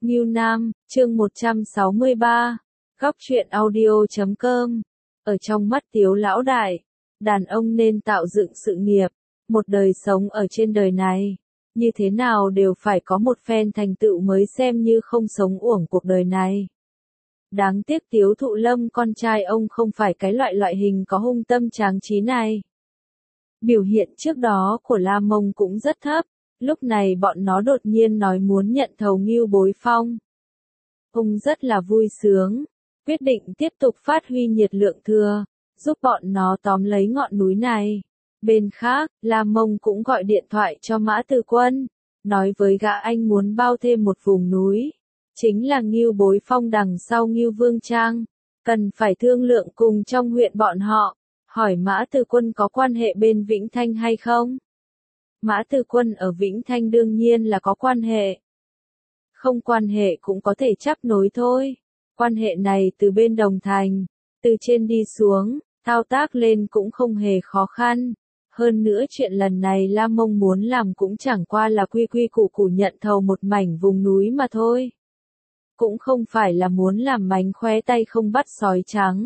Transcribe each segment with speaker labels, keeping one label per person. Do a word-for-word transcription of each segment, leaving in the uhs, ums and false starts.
Speaker 1: Ngưu Nam, chương một trăm sáu mươi ba, góc truyện audio chấm com. Ở trong mắt Tiếu lão đại, đàn ông nên tạo dựng sự nghiệp, một đời sống ở trên đời này, như thế nào đều phải có một phen thành tựu mới xem như không sống uổng cuộc đời này. Đáng tiếc Tiếu Thụ Lâm con trai ông không phải cái loại loại hình có hung tâm tráng trí này. Biểu hiện trước đó của La Mông cũng rất thấp, lúc này bọn nó đột nhiên nói muốn nhận thầu Ngưu Bối Phong. Ông rất là vui sướng, quyết định tiếp tục phát huy nhiệt lượng thừa, giúp bọn nó tóm lấy ngọn núi này. Bên khác, La Mông cũng gọi điện thoại cho Mã Từ Quân, nói với gã anh muốn bao thêm một vùng núi, chính là Ngưu Bối Phong đằng sau Ngưu Vương Trang, cần phải thương lượng cùng trong huyện bọn họ, hỏi Mã Từ Quân có quan hệ bên Vĩnh Thanh hay không. Mã Từ Quân ở Vĩnh Thanh đương nhiên là có quan hệ. Không quan hệ cũng có thể chấp nối thôi. Quan hệ này từ bên Đồng Thành, từ trên đi xuống, thao tác lên cũng không hề khó khăn. Hơn nữa chuyện lần này La Mông muốn làm cũng chẳng qua là quy quy củ củ nhận thầu một mảnh vùng núi mà thôi. Cũng không phải là muốn làm mánh khóe tay không bắt sói trắng.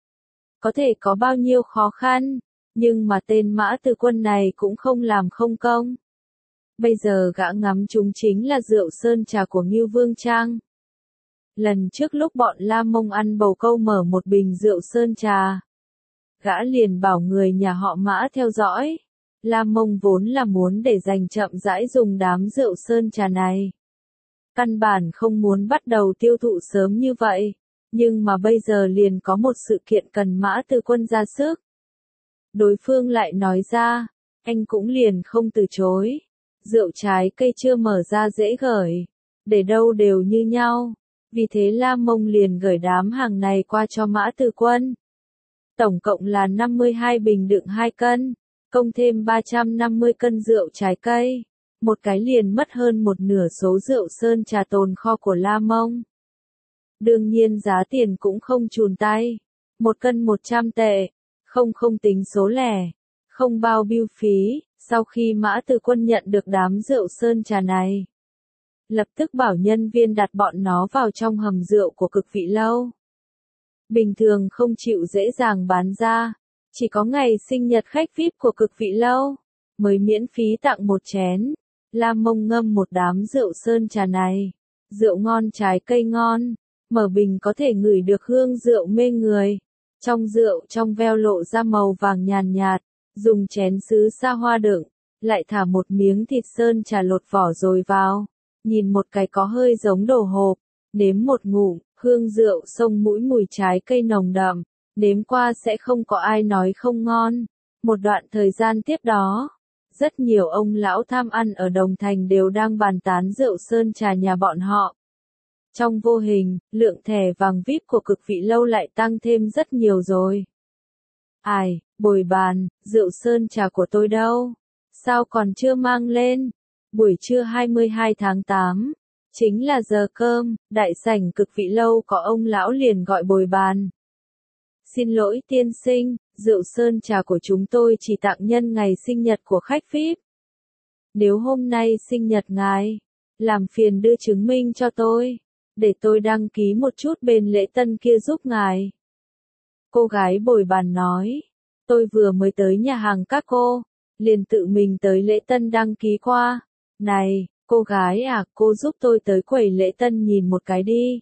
Speaker 1: Có thể có bao nhiêu khó khăn, nhưng mà tên Mã Từ Quân này cũng không làm không công. Bây giờ gã ngắm chúng chính là rượu sơn trà của Ngưu Vương Trang. Lần trước lúc bọn La Mông ăn bầu câu mở một bình rượu sơn trà, gã liền bảo người nhà họ Mã theo dõi. La Mông vốn là muốn để dành chậm rãi dùng đám rượu sơn trà này. Căn bản không muốn bắt đầu tiêu thụ sớm như vậy, nhưng mà bây giờ liền có một sự kiện cần Mã Từ Quân ra sức. Đối phương lại nói ra, anh cũng liền không từ chối. Rượu trái cây chưa mở ra dễ gửi, để đâu đều như nhau. Vì thế La Mông liền gửi đám hàng này qua cho Mã Từ Quân. Tổng cộng là năm mươi hai bình đựng hai cân, cộng thêm ba trăm năm mươi cân rượu trái cây. Một cái liền mất hơn một nửa số rượu sơn trà tồn kho của La Mông. Đương nhiên giá tiền cũng không chùn tay. Một cân một trăm tệ, không không tính số lẻ, không bao bưu phí. Sau khi Mã Từ Quân nhận được đám rượu sơn trà này, lập tức bảo nhân viên đặt bọn nó vào trong hầm rượu của Cực Vị Lâu. Bình thường không chịu dễ dàng bán ra, chỉ có ngày sinh nhật khách vi ai pi của Cực Vị Lâu mới miễn phí tặng một chén. La Mông ngâm một đám rượu sơn trà này, rượu ngon trái cây ngon, mở bình có thể ngửi được hương rượu mê người. Trong rượu trong veo lộ ra màu vàng nhàn nhạt, dùng chén sứ sa hoa đựng, lại thả một miếng thịt sơn trà lột vỏ rồi vào, nhìn một cái có hơi giống đồ hộp, nếm một ngụm, hương rượu xông mũi mùi trái cây nồng đậm, nếm qua sẽ không có ai nói không ngon. Một đoạn thời gian tiếp đó, rất nhiều ông lão tham ăn ở Đồng Thành đều đang bàn tán rượu sơn trà nhà bọn họ. Trong vô hình, lượng thẻ vàng vi ai pi của Cực Vị Lâu lại tăng thêm rất nhiều rồi. Ai, bồi bàn, rượu sơn trà của tôi đâu? Sao còn chưa mang lên? Buổi trưa hai mươi hai tháng tám, chính là giờ cơm, đại sảnh Cực Vị Lâu có ông lão liền gọi bồi bàn. Xin lỗi tiên sinh, rượu sơn trà của chúng tôi chỉ tặng nhân ngày sinh nhật của khách vi ai pi. Nếu hôm nay sinh nhật ngài, làm phiền đưa chứng minh cho tôi, để tôi đăng ký một chút bên lễ tân kia giúp ngài. Cô gái bồi bàn nói, tôi vừa mới tới nhà hàng các cô, liền tự mình tới lễ tân đăng ký qua. Này, cô gái à, cô giúp tôi tới quầy lễ tân nhìn một cái đi.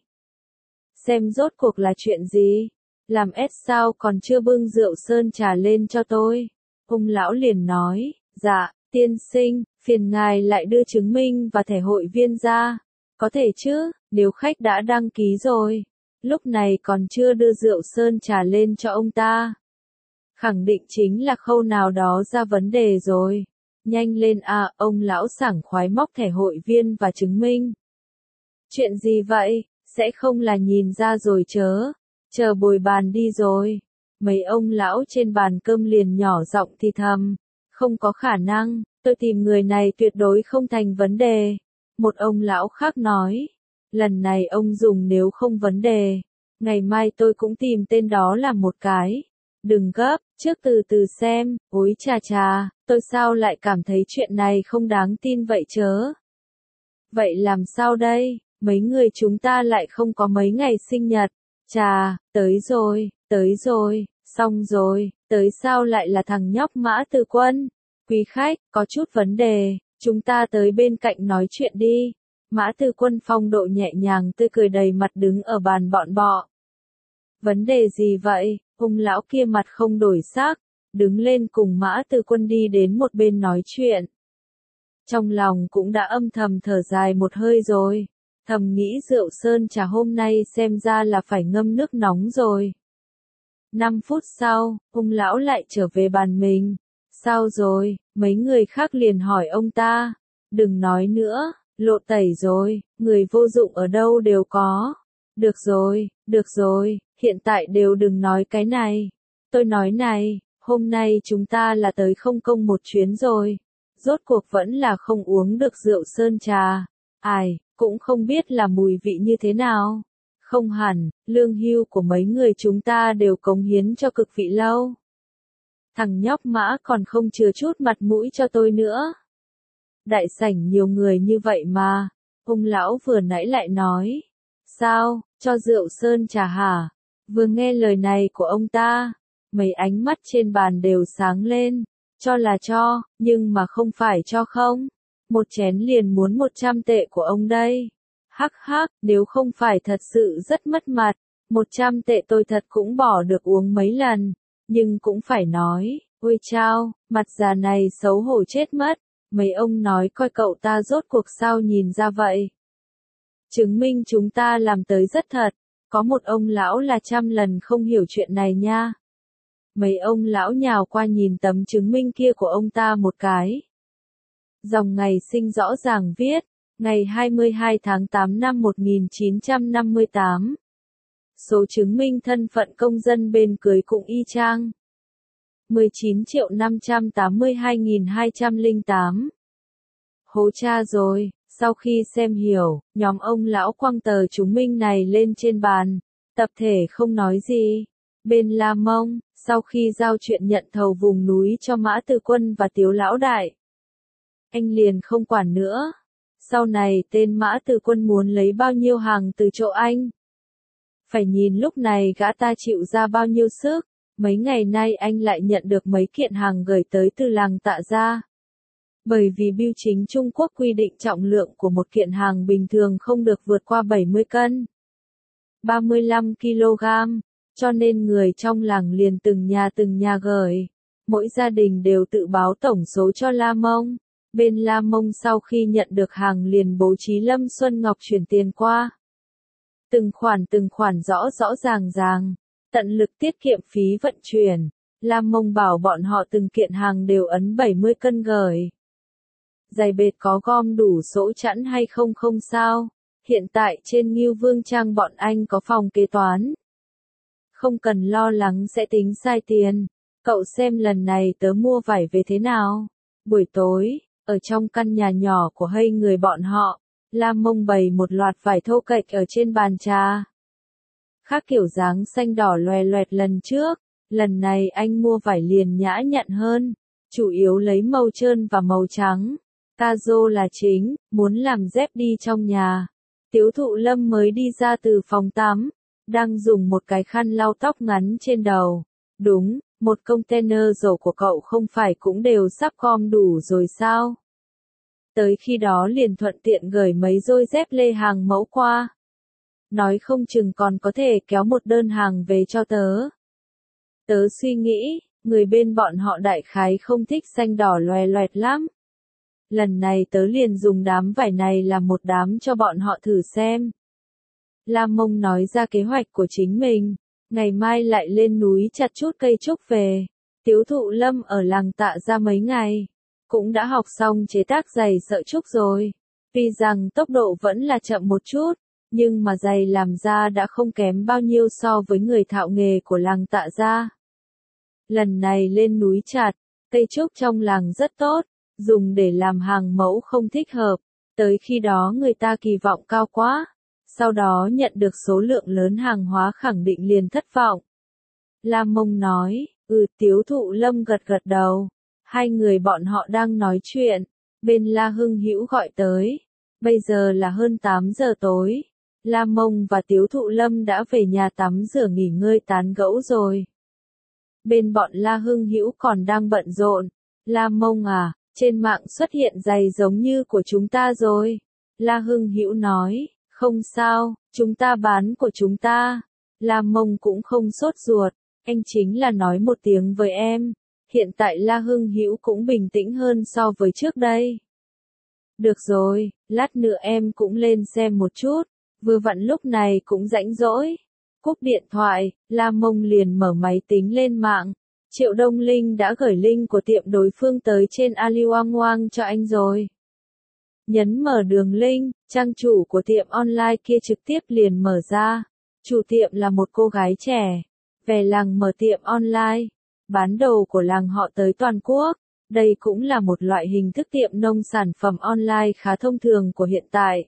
Speaker 1: Xem rốt cuộc là chuyện gì, làm ép sao còn chưa bưng rượu sơn trà lên cho tôi. Ông lão liền nói, dạ, tiên sinh, phiền ngài lại đưa chứng minh và thẻ hội viên ra. Có thể chứ, nếu khách đã đăng ký rồi, lúc này còn chưa đưa rượu sơn trà lên cho ông ta. Khẳng định chính là khâu nào đó ra vấn đề rồi. Nhanh lên à, ông lão sảng khoái móc thẻ hội viên và chứng minh. Chuyện gì vậy, sẽ không là nhìn ra rồi chớ, chờ bồi bàn đi rồi. Mấy ông lão trên bàn cơm liền nhỏ giọng thì thầm, không có khả năng, tôi tìm người này tuyệt đối không thành vấn đề. Một ông lão khác nói, lần này ông dùng nếu không vấn đề, ngày mai tôi cũng tìm tên đó làm một cái. Đừng gấp, trước từ từ xem, ối chà chà, tôi sao lại cảm thấy chuyện này không đáng tin vậy chớ. Vậy làm sao đây, mấy người chúng ta lại không có mấy ngày sinh nhật. Chà, tới rồi, tới rồi, xong rồi, tới sao lại là thằng nhóc Mã Từ Quân? Quý khách, có chút vấn đề, chúng ta tới bên cạnh nói chuyện đi. Mã Từ Quân phong độ nhẹ nhàng tươi cười đầy mặt đứng ở bàn bọn bọ. Vấn đề gì vậy? Ông lão kia mặt không đổi sắc, đứng lên cùng Mã Từ Quân đi đến một bên nói chuyện. Trong lòng cũng đã âm thầm thở dài một hơi rồi, thầm nghĩ rượu sơn trà hôm nay xem ra là phải ngâm nước nóng rồi. Năm phút sau, ông lão lại trở về bàn mình. Sao rồi? Mấy người khác liền hỏi ông ta. Đừng nói nữa, lộ tẩy rồi, người vô dụng ở đâu đều có. Được rồi, được rồi, hiện tại đều đừng nói cái này. Tôi nói này, hôm nay chúng ta là tới không công một chuyến rồi. Rốt cuộc vẫn là không uống được rượu sơn trà. Ai, cũng không biết là mùi vị như thế nào. Không hẳn, lương hưu của mấy người chúng ta đều cống hiến cho cực vị lâu. Thằng nhóc Mã còn không chừa chút mặt mũi cho tôi nữa. Đại sảnh nhiều người như vậy mà. Ông lão vừa nãy lại nói. Sao, cho rượu sơn trà hả? Vừa nghe lời này của ông ta, mấy ánh mắt trên bàn đều sáng lên. Cho là cho, nhưng mà không phải cho không. Một chén liền muốn một trăm tệ của ông đây. Hắc hắc, nếu không phải thật sự rất mất mặt, một trăm tệ tôi thật cũng bỏ được uống mấy lần. Nhưng cũng phải nói, ôi chao, mặt già này xấu hổ chết mất. Mấy ông nói coi cậu ta rốt cuộc sao nhìn ra vậy. Chứng minh chúng ta làm tới rất thật. Có một ông lão là trăm lần không hiểu chuyện này nha. Mấy ông lão nhào qua nhìn tấm chứng minh kia của ông ta một cái. Dòng ngày sinh rõ ràng viết, ngày hai mươi hai tháng tám năm một nghìn chín trăm năm mươi tám. Số chứng minh thân phận công dân bên cưới cũng y chang. mười chín triệu năm trăm tám mươi hai nghìn hai trăm lẻ tám. Hố cha rồi, sau khi xem hiểu, nhóm ông lão quăng tờ chứng minh này lên trên bàn. Tập thể không nói gì. Bên La Mông, sau khi giao chuyện nhận thầu vùng núi cho Mã Từ Quân và Tiếu Lão Đại, anh liền không quản nữa. Sau này tên Mã Từ Quân muốn lấy bao nhiêu hàng từ chỗ anh. Phải nhìn lúc này gã ta chịu ra bao nhiêu sức. Mấy ngày nay anh lại nhận được mấy kiện hàng gửi tới từ làng Tạ Gia. Bởi vì bưu chính Trung Quốc quy định trọng lượng của một kiện hàng bình thường không được vượt qua bảy mươi cân. ba mươi lăm ki lô gam. Cho nên người trong làng liền từng nhà từng nhà gửi. Mỗi gia đình đều tự báo tổng số cho La Mông. Bên La Mông sau khi nhận được hàng liền bố trí Lâm Xuân Ngọc chuyển tiền qua. Từng khoản từng khoản rõ rõ ràng ràng. Tận lực tiết kiệm phí vận chuyển. La Mông bảo bọn họ từng kiện hàng đều ấn bảy mươi cân gửi. Giày bệt có gom đủ số chẵn hay không không sao. Hiện tại trên Ngưu Vương Trang bọn anh có phòng kế toán. Không cần lo lắng sẽ tính sai tiền. Cậu xem lần này tớ mua vải về thế nào. Buổi tối, ở trong căn nhà nhỏ của hai người bọn họ, La Mông bày một loạt vải thô kệch ở trên bàn trà. Khác kiểu dáng xanh đỏ loè loẹt lần trước, lần này anh mua vải liền nhã nhặn hơn, chủ yếu lấy màu trơn và màu trắng. Cazo là chính, muốn làm dép đi trong nhà. Tiếu Thụ Lâm mới đi ra từ phòng tắm, đang dùng một cái khăn lau tóc ngắn trên đầu. Đúng, một container dầu của cậu không phải cũng đều sắp gom đủ rồi sao? Tới khi đó liền thuận tiện gửi mấy đôi dép lê hàng mẫu qua. Nói không chừng còn có thể kéo một đơn hàng về cho tớ. Tớ suy nghĩ, người bên bọn họ đại khái không thích xanh đỏ loè loẹt lắm. Lần này tớ liền dùng đám vải này làm một đám cho bọn họ thử xem. La Mông nói ra kế hoạch của chính mình, ngày mai lại lên núi chặt chút cây trúc về. Tiếu Thụ Lâm ở làng Tạ Gia mấy ngày, cũng đã học xong chế tác giày sợi trúc rồi. Tuy rằng tốc độ vẫn là chậm một chút, nhưng mà giày làm ra đã không kém bao nhiêu so với người thạo nghề của làng Tạ Gia. Lần này lên núi chặt, cây trúc trong làng rất tốt, dùng để làm hàng mẫu không thích hợp, tới khi đó người ta kỳ vọng cao quá, sau đó nhận được số lượng lớn hàng hóa khẳng định liền thất vọng. La Mông nói, ừ. Tiếu Thụ Lâm gật gật đầu. Hai người bọn họ đang nói chuyện, bên La Hưng Hữu gọi tới. Bây giờ là hơn tám giờ tối. La Mông và Tiếu Thụ Lâm đã về nhà tắm rửa nghỉ ngơi tán gẫu rồi. Bên bọn La Hưng Hữu còn đang bận rộn. La Mông à, trên mạng xuất hiện giày giống như của chúng ta rồi. La Hưng Hữu nói, không sao, chúng ta bán của chúng ta. La Mông cũng không sốt ruột, anh chính là nói một tiếng với em. Hiện tại La Hưng Hữu cũng bình tĩnh hơn so với trước đây. Được rồi, lát nữa em cũng lên xem một chút, vừa vặn lúc này cũng rảnh rỗi. Cúp điện thoại, La Mông liền mở máy tính lên mạng. Triệu Đông Linh đã gửi link của tiệm đối phương tới trên AliWangWang cho anh rồi. Nhấn mở đường link, trang chủ của tiệm online kia trực tiếp liền mở ra. Chủ tiệm là một cô gái trẻ, về làng mở tiệm online, bán đồ của làng họ tới toàn quốc. Đây cũng là một loại hình thức tiệm nông sản phẩm online khá thông thường của hiện tại.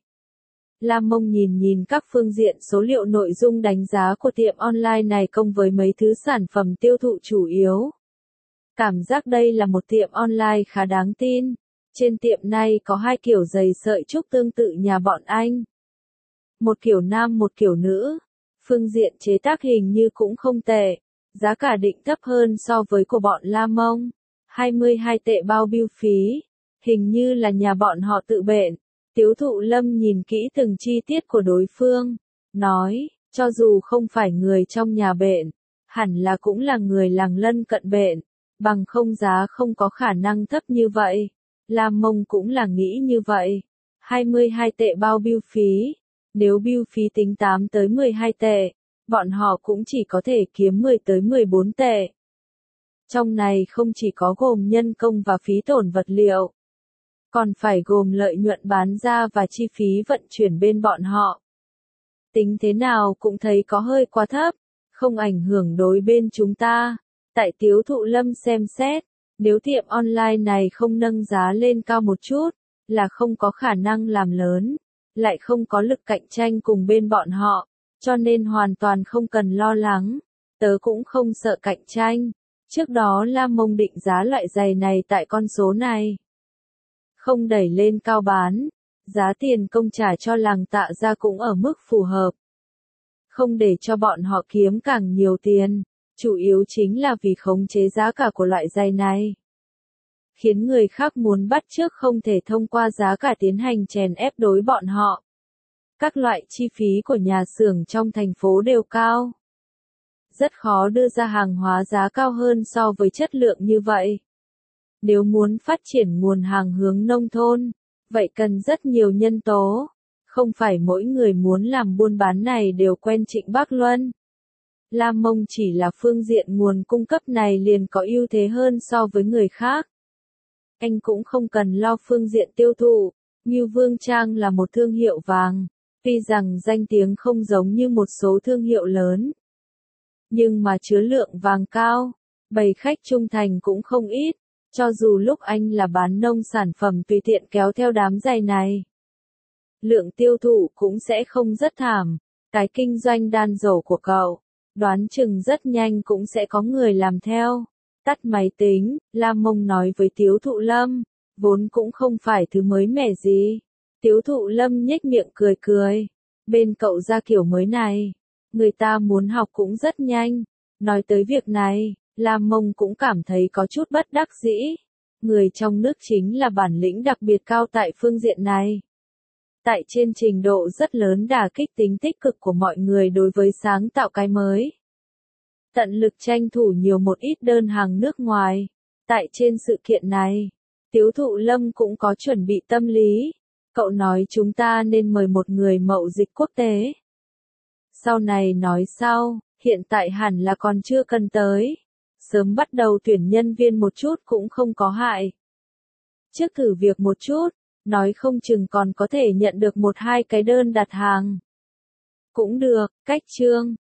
Speaker 1: La Mông nhìn nhìn các phương diện số liệu nội dung đánh giá của tiệm online này cộng với mấy thứ sản phẩm tiêu thụ chủ yếu. Cảm giác đây là một tiệm online khá đáng tin. Trên tiệm này có hai kiểu giày sợi trúc tương tự nhà bọn anh. Một kiểu nam một kiểu nữ. Phương diện chế tác hình như cũng không tệ. Giá cả định thấp hơn so với của bọn La Mông. hai mươi hai tệ bao bưu phí. Hình như là nhà bọn họ tự bện. Tiếu Thụ Lâm nhìn kỹ từng chi tiết của đối phương. Nói, cho dù không phải người trong nhà bện, hẳn là cũng là người làng lân cận bện. Bằng không giá không có khả năng thấp như vậy. La Mông cũng là nghĩ như vậy. hai mươi hai tệ bao bưu phí. Nếu bưu phí tính tám tới mười hai tệ, bọn họ cũng chỉ có thể kiếm mười tới mười bốn tệ. Trong này không chỉ có gồm nhân công và phí tổn vật liệu, còn phải gồm lợi nhuận bán ra và chi phí vận chuyển bên bọn họ. Tính thế nào cũng thấy có hơi quá thấp, không ảnh hưởng đối bên chúng ta. Tại Tiếu Thụ Lâm xem xét, nếu tiệm online này không nâng giá lên cao một chút, là không có khả năng làm lớn, lại không có lực cạnh tranh cùng bên bọn họ, cho nên hoàn toàn không cần lo lắng. Tớ cũng không sợ cạnh tranh. Trước đó La Mông định giá loại giày này tại con số này. Không đẩy lên cao bán, giá tiền công trả cho làng Tạ Gia cũng ở mức phù hợp. Không để cho bọn họ kiếm càng nhiều tiền, chủ yếu chính là vì khống chế giá cả của loại giày này. Khiến người khác muốn bắt chước không thể thông qua giá cả tiến hành chèn ép đối bọn họ. Các loại chi phí của nhà xưởng trong thành phố đều cao. Rất khó đưa ra hàng hóa giá cao hơn so với chất lượng như vậy. Nếu muốn phát triển nguồn hàng hướng nông thôn, vậy cần rất nhiều nhân tố. Không phải mỗi người muốn làm buôn bán này đều quen Trịnh Bác Luân. La Mông chỉ là phương diện nguồn cung cấp này liền có ưu thế hơn so với người khác. Anh cũng không cần lo phương diện tiêu thụ, như Vương Trang là một thương hiệu vàng, tuy rằng danh tiếng không giống như một số thương hiệu lớn. Nhưng mà chứa lượng vàng cao, bầy khách trung thành cũng không ít, cho dù lúc anh là bán nông sản phẩm tùy tiện kéo theo đám giày này. Lượng tiêu thụ cũng sẽ không rất thảm, cái kinh doanh đan dầu của cậu, đoán chừng rất nhanh cũng sẽ có người làm theo. Tắt máy tính, La Mông nói với Tiếu Thụ Lâm, vốn cũng không phải thứ mới mẻ gì. Tiếu Thụ Lâm nhếch miệng cười cười, bên cậu ra kiểu mới này, người ta muốn học cũng rất nhanh. Nói tới việc này, La Mông cũng cảm thấy có chút bất đắc dĩ. Người trong nước chính là bản lĩnh đặc biệt cao tại phương diện này. Tại trên trình độ rất lớn đả kích tính tích cực của mọi người đối với sáng tạo cái mới. Tận lực tranh thủ nhiều một ít đơn hàng nước ngoài. Tại trên sự kiện này, Tiếu Thụ Lâm cũng có chuẩn bị tâm lý. Cậu nói chúng ta nên mời một người mậu dịch quốc tế. Sau này nói sau, hiện tại hẳn là còn chưa cần tới. Sớm bắt đầu tuyển nhân viên một chút cũng không có hại. Trước thử việc một chút, nói không chừng còn có thể nhận được một hai cái đơn đặt hàng. Cũng được, cách chương.